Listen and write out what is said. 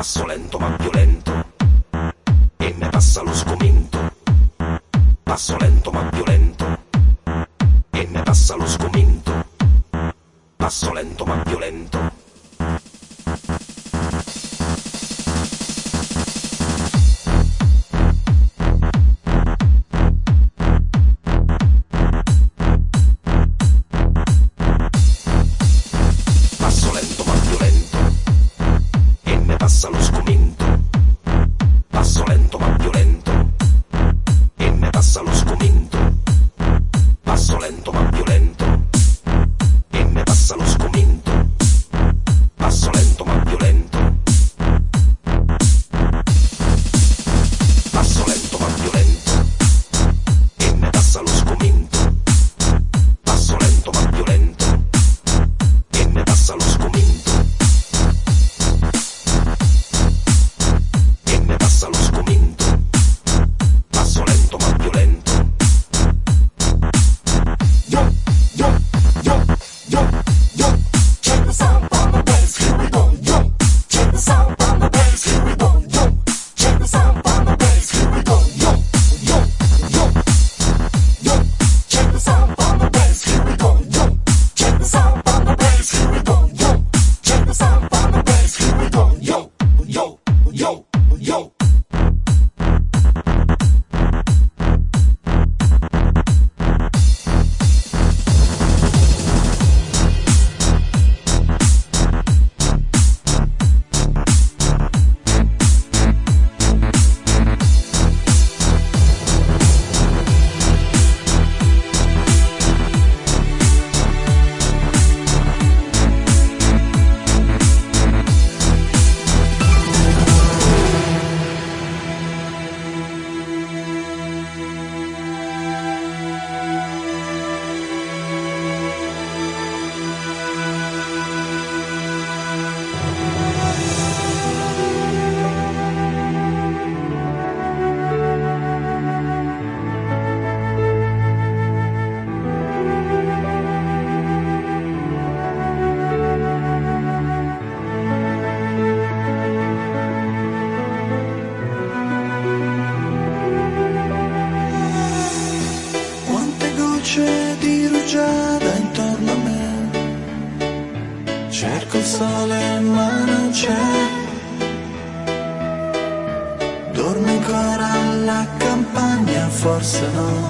passo lento ma violento, e ne passa lo sgomento. Passo lento ma violento, e ne passa lo sgomento. Passo lento ma violento. Passo lento ma violento, e ne passa lo sgomento. Passo lento ma violento, e ne passa lo sgomento. Passo lento ma violento, e ne passa lo sgomento. Passo lento ma violento. Passo lento ma violento, e ne passa lo sgomento. Passo lento ma violento, e ne passa lo sgomento. E ne passa lo sgomento. Passo lento ma violento. Yo, yo, yo, yo, yo. Check the sound from the bass, here we go. Yo, check the sound from the bass, here we go. Yo, check the sound from the bass, here we go. Yo, yo, yo, yo. Check the sound from the bass, here we go. Yo, check the sound from the bass, here we go. Yo, check the sound from the bass, here we go. Yo, yo, yo, yo. Quante gocce di rugiada intorno a me, cerco il sole ma non c'è, dorme ancora la campagna, forse no.